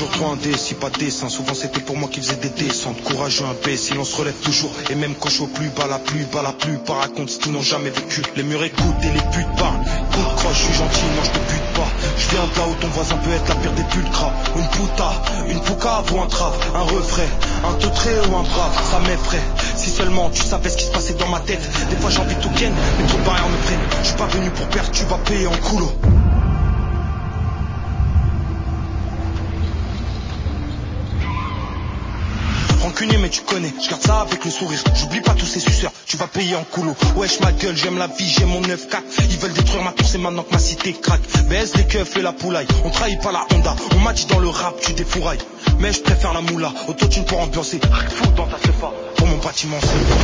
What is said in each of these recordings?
toujours trop indécis, pas dessin. Souvent c'était pour moi qui faisais des descentes. Courageux, imbécile, on se relève toujours. Et même quand je suis au plus bas, la plupart racontent ce qu'ils n'ont jamais vécu. Les murs écoutent et les putes parlent. Coup de croche, je suis gentil, moi je te bute pas. Je viens de là où ton voisin peut être la pire des pulcras. Une puta, une pouca ou un trave, un refrain, un teutré ou un brave, ça m'effraie. Si seulement tu savais ce qui se passait dans ma tête. Des fois j'ai envie de tout ken, mais trop de barrières me prennent. Je suis pas venu pour perdre, tu vas payer en coulo. Rancunier mais tu connais, je garde ça avec le sourire. J'oublie pas tous ces suceurs, tu vas payer en coulo. Wesh ma gueule, j'aime la vie, j'ai mon 9-4. Ils veulent détruire ma tour, c'est maintenant que ma cité craque. Baisse les keufs et la poulaille, on trahit pas la Honda. On m'a dit dans le rap, tu défourailles. Mais je préfère la moula, autotune pour ambiancer. Fou dans ta cefa, pour mon bâtiment seul.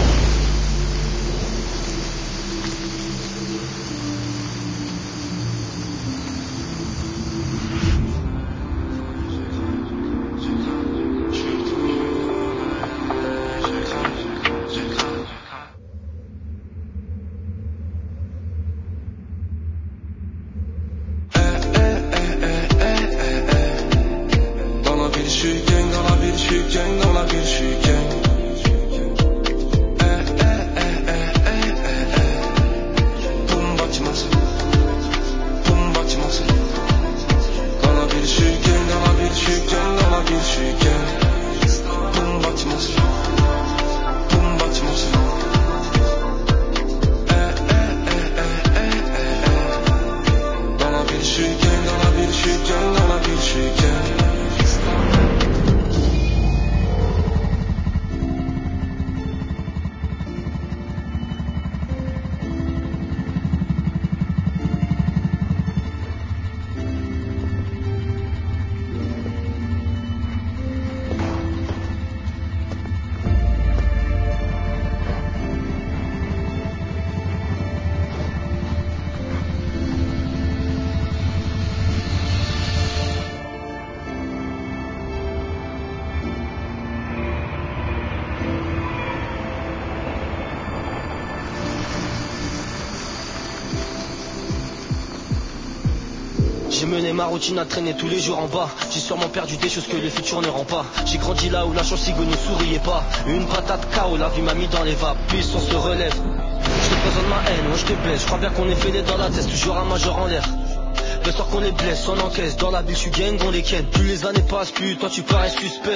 J'ai mené ma routine à traîner tous les jours en bas. J'ai sûrement perdu des choses que le futur ne rend pas. J'ai grandi là où la chance cigogne ne souriait pas. Une patate KO, la vie m'a mis dans les vapes. Puis on se relève. Je te présente ma haine, moi je te baisse. Je crois bien qu'on est fêlé dans la tête, toujours un major en l'air. Le soir qu'on les blesse, on encaisse. Dans la ville, je suis gang, on les ken. Plus les années passent, plus toi tu parais suspect.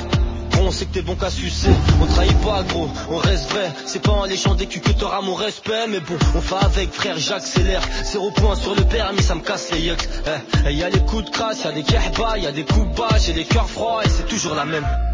On sait que t'es bon qu'à sucer, on trahit pas gros, on reste vrai. C'est pas en léchant des culs que t'auras mon respect. Mais bon, on fait avec frère, j'accélère. 0 point sur le permis, ça me casse les yucks. Y'a les coups de crasse, y'a des kerba, y'a des coups bas. J'ai les cœurs froids et c'est toujours la même.